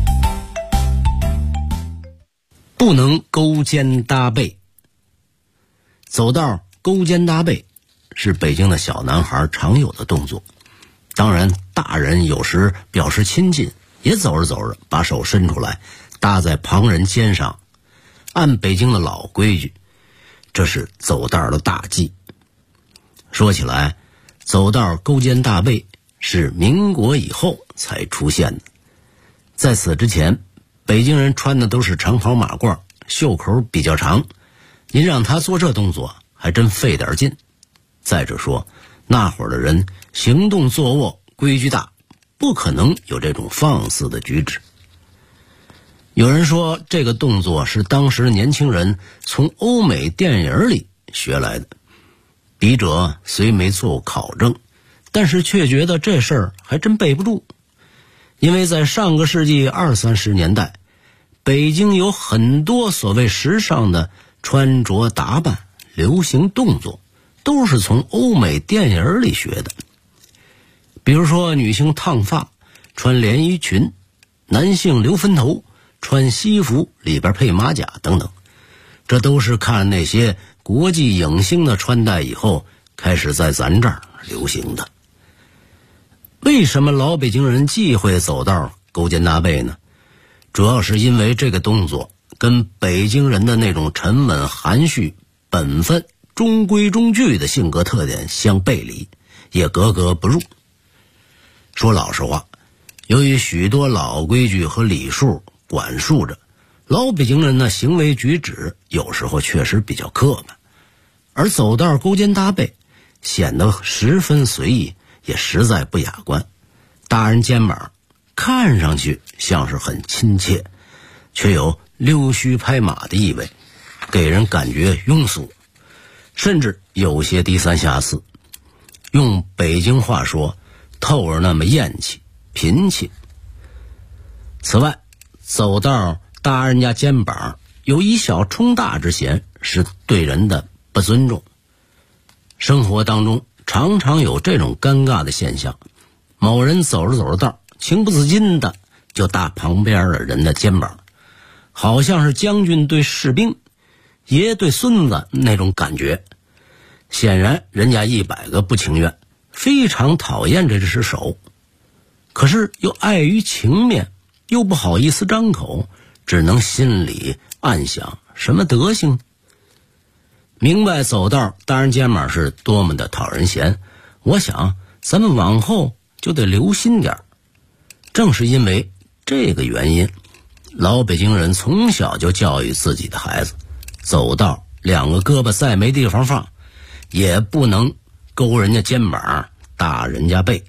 不能勾肩搭背。走道勾肩搭背是北京的小男孩常有的动作，当然大人有时表示亲近，也走着走着把手伸出来搭在旁人肩上。按北京的老规矩，这是走道的大忌。说起来，走道勾肩搭背是民国以后才出现的，在此之前北京人穿的都是长袍马褂，袖口比较长，您让他做这动作还真费点劲。再者说，那会儿的人行动坐卧规矩大，不可能有这种放肆的举止。有人说这个动作是当时年轻人从欧美电影里学来的，笔者虽没做考证，但是却觉得这事儿还真背不住。因为在上个世纪20、30年代，北京有很多所谓时尚的穿着打扮、流行动作，都是从欧美电影里学的。比如说女性烫发，穿连衣裙；男性留分头，穿西服里边配马甲等等，这都是看那些国际影星的穿戴以后开始在咱这儿流行的。为什么老北京人忌讳走道勾肩搭背呢？主要是因为这个动作跟北京人的那种沉稳含蓄、本分、中规中矩的性格特点相背离，也格格不入。说老实话，由于许多老规矩和礼数管束着，老北京人的行为举止有时候确实比较刻板，而走道勾肩搭背显得十分随意，也实在不雅观。搭人肩膀看上去像是很亲切，却有溜须拍马的意味，给人感觉庸俗。 甚至有些低三下四，用北京话说，透着那么厌气、贫气。此外，走道搭人家肩膀，有以小充大之嫌，是对人的不尊重。生活当中常常有这种尴尬的现象，某人走着走着道，情不自禁的就搭旁边的人的肩膀，好像是将军对士兵，爷对孙子那种感觉。显然人家100个不情愿，非常讨厌这只手，可是又碍于情面，又不好意思张口，只能心里暗想，什么德行？明白走道搭人肩膀是多么的讨人嫌，我想咱们往后就得留心点。正是因为这个原因，老北京人从小就教育自己的孩子，走道2个胳膊再没地方放，也不能勾人家肩膀打人家背。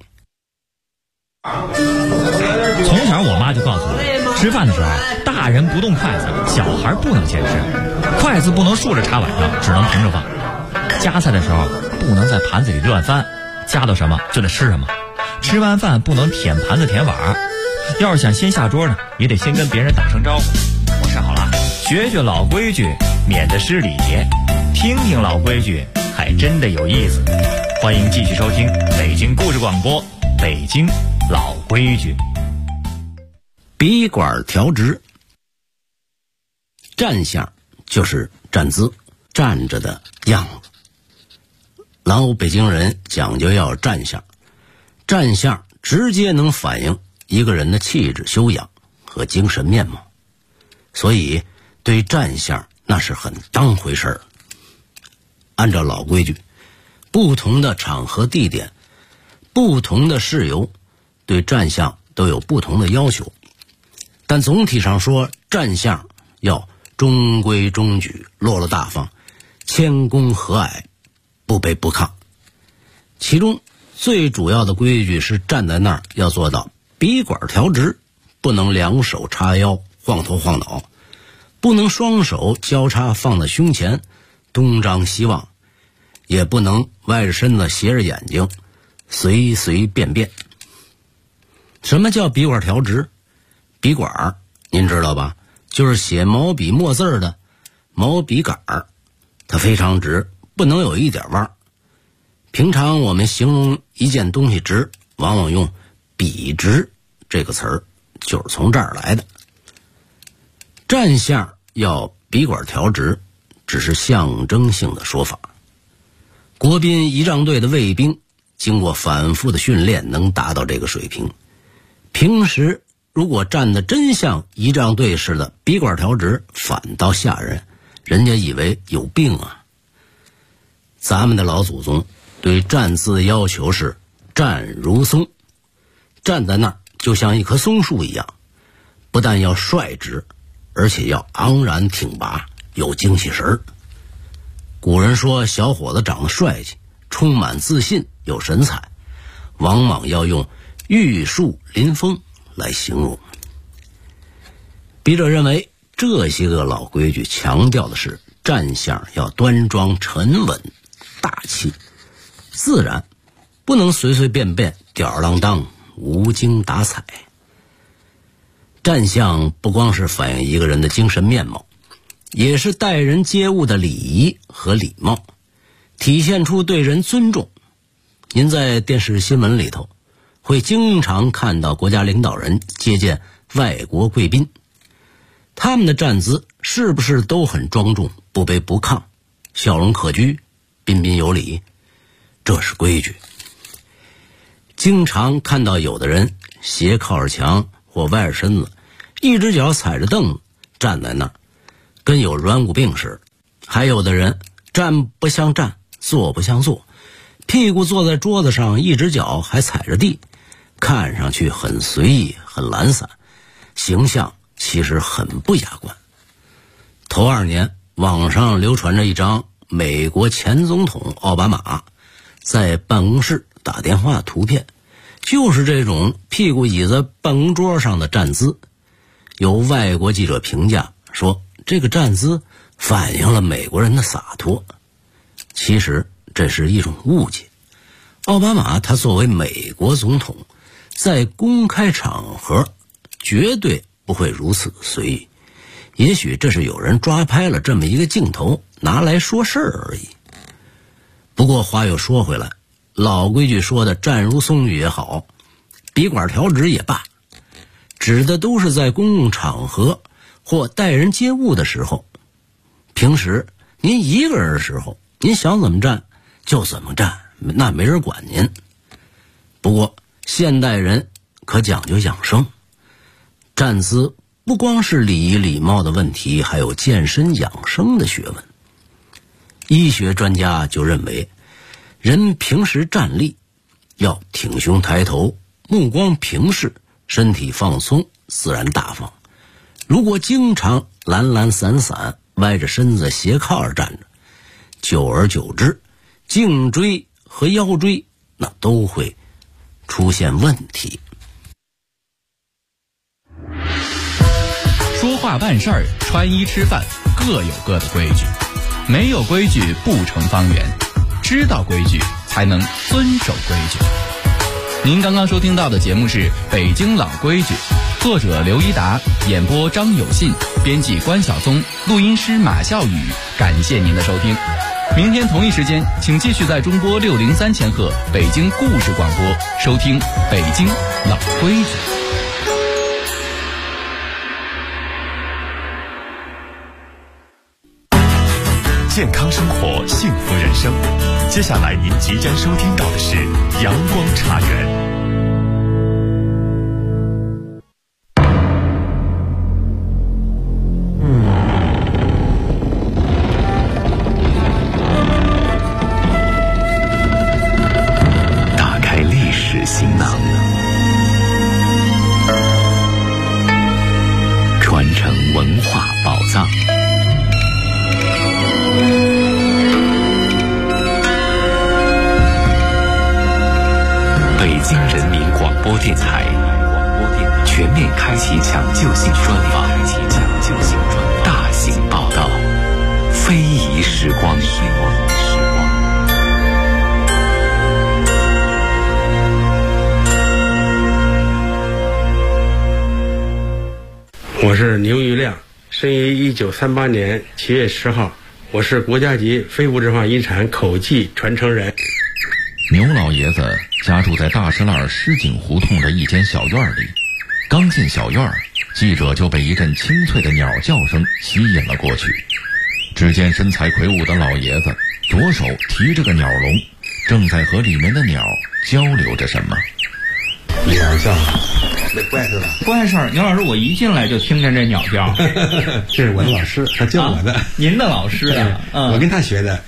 从小我妈就告诉我，吃饭的时候大人不动筷子，小孩不能先吃，筷子不能竖着插碗上，只能平着放，夹菜的时候不能在盘子里乱翻，夹到什么就得吃什么，吃完饭不能舔盘子舔碗，要是想先下桌呢，也得先跟别人打声招呼。我说好了，学学老规矩，免得失礼，听听老规矩还真的有意思。欢迎继续收听北京故事广播，北京老规矩。 笔管调直，站相就是站姿，站着的样子。老北京人讲究要站相，站相直接能反映一个人的气质修养和精神面貌，所以对站相那是很当回事儿。按照老规矩，不同的场合地点，不同的事由，对站相都有不同的要求，但总体上说，站相要中规中矩，落落大方，谦恭和蔼，不卑不亢。其中最主要的规矩是站在那儿要做到笔管调直，不能2手叉腰晃头晃脑，不能双手交叉放在胸前东张西望，也不能歪着身子斜着眼睛随随便便。什么叫笔管调直？笔管您知道吧，就是写毛笔墨字的毛笔杆儿，它非常直，不能有一点弯。平常我们形容一件东西直，往往用笔直这个词儿，就是从这儿来的。站相要笔管调直，只是象征性的说法。国宾仪仗队的卫兵经过反复的训练，能达到这个水平。平时如果站得真像仪仗队似的笔管调直，反倒吓人，人家以为有病啊。咱们的老祖宗对站姿的要求是站如松，站在那儿就像一棵松树一样，不但要率直，而且要昂然挺拔，有精气神儿。古人说小伙子长得帅气，充满自信，有神采，往往要用玉树临风来形容。笔者认为这些个老规矩强调的是站相要端庄沉稳大气自然，不能随随便便吊儿郎当无精打采。站相不光是反映一个人的精神面貌，也是待人接物的礼仪和礼貌，体现出对人尊重。您在电视新闻里头会经常看到国家领导人接见外国贵宾，他们的站姿是不是都很庄重，不卑不亢，笑容可掬，彬彬有礼？这是规矩。经常看到有的人斜靠着墙或歪着身子，一只脚踩着凳子站在那儿，跟有软骨病似的。还有的人站不像站，坐不像坐，屁股坐在桌子上，一只脚还踩着地，看上去很随意很懒散，形象其实很不雅观。头2年网上流传着一张美国前总统奥巴马在办公室打电话的图片，就是这种屁股倚在办公桌上的站姿。有外国记者评价说，这个站姿反映了美国人的洒脱。 其实这是一种误解。奥巴马他作为美国总统，在公开场合绝对不会如此随意，也许这是有人抓拍了这么一个镜头拿来说事儿而已。不过话又说回来，老规矩说的站如松玉也好，笔管调直也罢，指的都是在公共场合或待人接物的时候。平时您一个人的时候，您想怎么站就怎么站，那没人管您。不过现代人可讲究养生，站姿不光是礼仪礼貌的问题，还有健身养生的学问。医学专家就认为，人平时站立要挺胸抬头，目光平视，身体放松，自然大方。如果经常懒懒散散，歪着身子斜靠着站着，久而久之，颈椎和腰椎那都会出现问题。 说话办事儿，穿衣吃饭，各有各的规矩，没有规矩不成方圆，知道规矩才能遵守规矩。您刚刚收听到的节目是《北京老规矩》，作者刘一达，演播张有信，编辑关晓松，录音师马笑宇。感谢您的收听，明天同一时间，请继续在中波603千赫北京故事广播收听《北京老规矩》。 健康生活，幸福人生。接下来您即将收听到的是阳光茶园。打开历史行囊，传承文化宝藏。北京人民广播电台全面开启抢救性专访，大型报道，非遗时光。 我是牛玉亮，生于1938年7月10号，我是国家级非物质文化遗产口技传承人。 牛老爷子家住在大石栏石井胡同的一间小院里，刚进小院，记者就被一阵清脆的鸟叫声吸引了过去。只见身材魁梧的老爷子左手提着个鸟笼，正在和里面的鸟交流着什么。 鸟叫，那不碍事吧？ 不碍事儿。牛老师，我一进来就听见这鸟叫。 这是我的老师，他教我的。 您的老师啊？ 我跟他学的。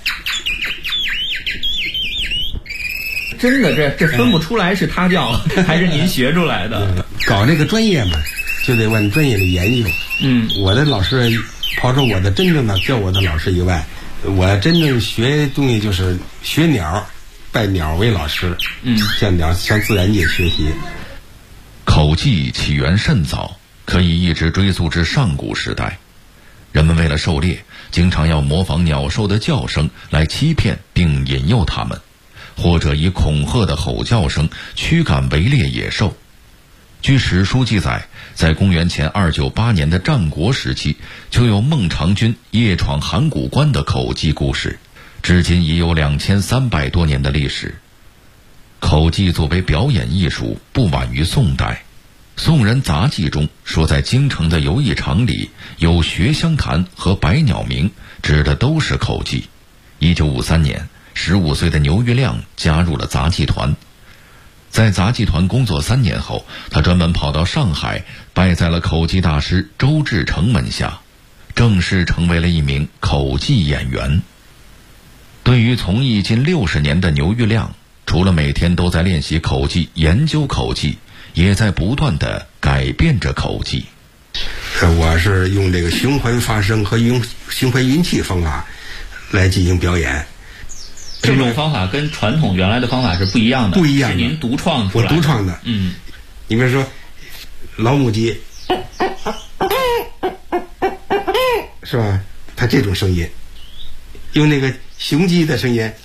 真的，这分不出来是他教还是您学出来的。 搞这个专业嘛，就得往专业里研究。我的老师，刨出我的真正的教我的老师以外，我真正学东西就是学鸟，拜鸟为老师。向鸟向自然界学习。 口技起源甚早，可以一直追溯至上古时代。人们为了狩猎，经常要模仿鸟兽的叫声来欺骗并引诱它们，或者以恐吓的吼叫声驱赶围猎野兽。据史书记载，在公元前298年的战国时期，就有孟尝君夜闯函谷关的口技故事，至今已有2300多年的历史。口技作为表演艺术，不晚于宋代。宋人杂记中说，在京城的游艺场里有学香坛和百鸟鸣，指的都是口技。1953年，15岁的牛玉亮加入了杂技团。在杂技团工作3年后，他专门跑到上海，拜在了口技大师周志成门下，正式成为了一名口技演员。对于从艺近60年的牛玉亮，除了每天都在练习口技、研究口技，也在不断地改变着口技。 我是用这个循环发声和用循环运气方法来进行表演。 这种方法跟传统原来的方法是不一样的， 不一样的， 是您独创出来的。 我独创的。你比如说老母鸡，是吧？它这种声音， 用那个雄鸡的声音，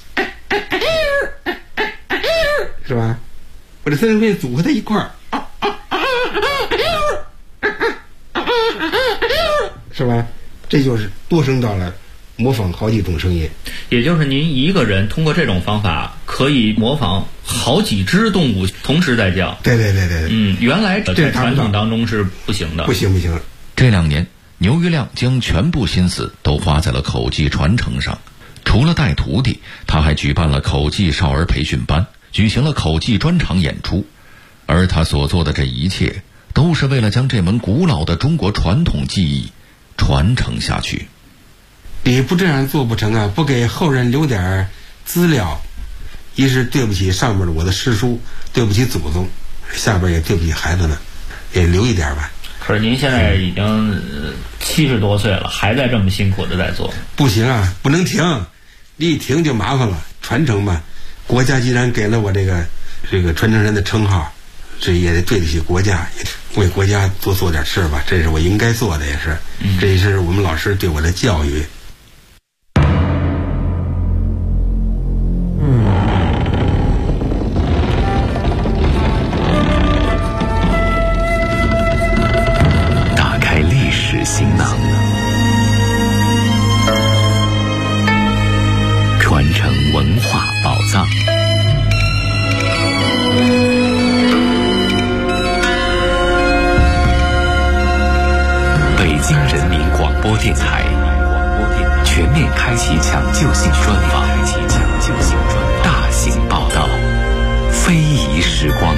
是吧？我这3声变组合在一块儿，是吧？这就是多声道了，模仿好几种声音。 也就是您一个人通过这种方法可以模仿好几只动物同时在叫。 对。 原来在传统当中是不行的。 不行。 这2年，牛于亮将全部心思都花在了口技传承上。除了带徒弟，他还举办了口技少儿培训班，举行了口技专场演出。而他所做的这一切，都是为了将这门古老的中国传统技艺传承下去。 你不这样做不成啊！不给后人留点资料，一是对不起上面的我的师叔，对不起祖宗，下边也对不起孩子们，也留一点吧。 可是您现在已经70多岁了，还在这么辛苦的在做。 不行啊，不能停，你一停就麻烦了。传承吧，国家既然给了我这个传承人的称号，这也得对得起国家，也为国家多做点事吧，这是我应该做的，也是，这也是我们老师对我的教育。 打开历史行囊，传承文化宝藏。北京人民广播电台全面开启抢救性专访，大型报道，非遗时光。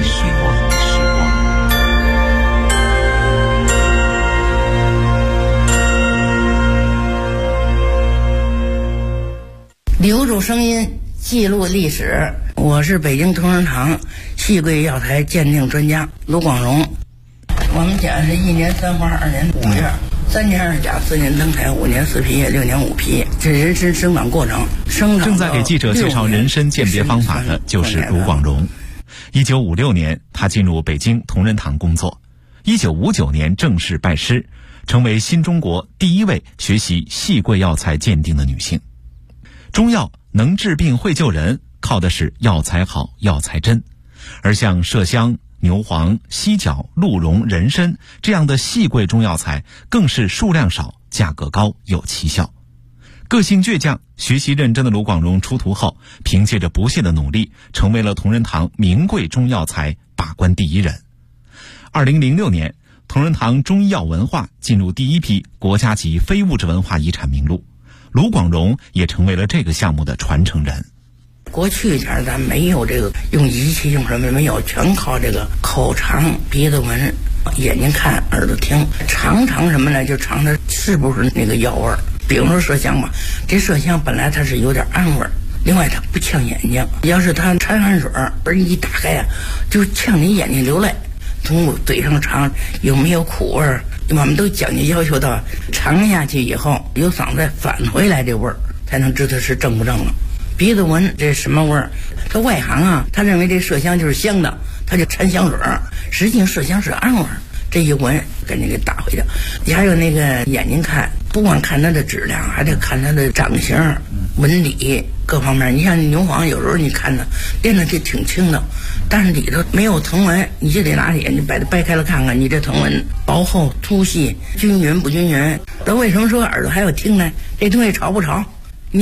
留住声音，记录历史。我是北京同仁堂戏桂药材鉴定专家卢广荣。我们讲是1年3花，2年5月，3年2甲，4年登台，5年4皮叶，6年5皮，这人参生长过程。 正在给记者介绍人参鉴别方法的就是卢广荣。1956年，他进入北京同仁堂工作。1959年正式拜师，成为新中国第一位学习戏桂药材鉴定的女性。中药能治病会救人，靠的是药材好，药材真。而像麝香、牛黄、犀角、鹿茸、人参这样的细贵中药材，更是数量少，价格高，有奇效。个性倔强、学习认真的卢广荣出徒后，凭借着不懈的努力，成为了同仁堂名贵中药材把关第一人。2006年，同仁堂中医药文化进入第一批国家级非物质文化遗产名录，卢广荣也成为了这个项目的传承人。 过去前咱没有这个用仪器用什么没有，全靠这个口尝、鼻子闻、眼睛看、耳朵听，尝什么呢？就尝它是不是那个药味儿。比如说麝香吧，这麝香本来它是有点暗味儿，另外它不呛眼睛，要是它掺汗水而一打开啊，就呛你眼睛流泪。从嘴上尝有没有苦味儿，我们都讲究要求到尝下去以后由嗓子返回来这味儿，才能知道是正不正了。鼻子闻这什么味儿？他外行啊，他认为这麝香就是香的，他就掺香水儿，实际上麝香是暗味儿。这一闻赶紧给打回去。你还有那个眼睛看，不光看它的质量，还得看它的长形、纹理各方面。你像牛黄，有时候你看它练的就挺轻的，但是里头没有藤纹，你就得拿眼睛把它掰开了看看，你这藤纹薄厚、粗细、均匀不均匀。那为什么说耳朵还要听呢？这东西潮不潮？